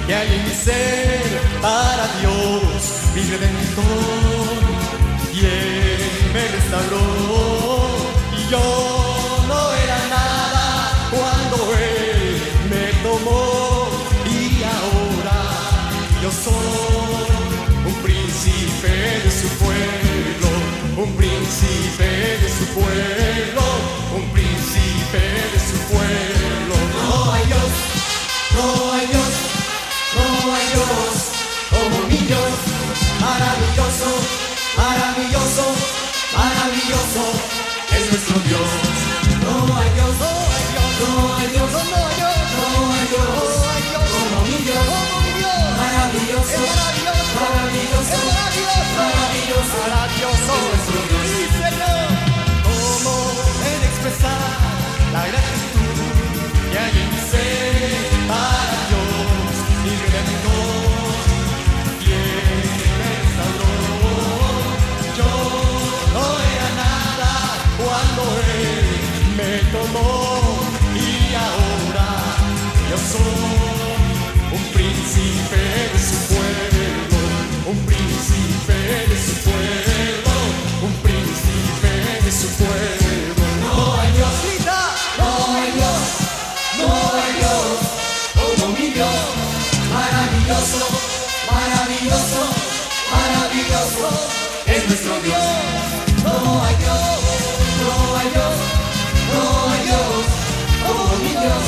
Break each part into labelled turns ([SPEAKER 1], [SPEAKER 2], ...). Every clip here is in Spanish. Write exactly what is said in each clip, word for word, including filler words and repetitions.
[SPEAKER 1] que hay en mi ser para Dios, mi redentor, quien me restauró. Y yo no era nada cuando Él me tomó, y ahora yo soy un príncipe de su pueblo, un príncipe de su pueblo, un príncipe de su pueblo. No hay Dios, no hay Dios, no hay Dios como mi Dios, maravilloso, maravilloso, maravilloso es nuestro Dios. No hay Dios, no hay Dios, no hay Dios, no hay Dios, no hay Dios como mi Dios, maravilloso, maravilloso, maravilloso, maravilloso es nuestro Dios. Sí, Señor, ¿cómo he de expresar la gratitud que hay en mi ser para Dios, mi redentor, quien me restauró? Yo no era nada cuando Él me tomó, y ahora yo soy un príncipe de su pueblo, un príncipe de su pueblo, un príncipe de su pueblo. No hay Dios, grita, no hay Dios, no hay Dios como mi Dios, maravilloso, maravilloso, maravilloso es nuestro Dios. No hay Dios, no hay Dios, no hay Dios como mi Dios,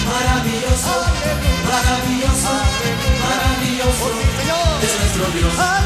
[SPEAKER 1] maravilloso, maravilloso, maravilloso es nuestro Dios.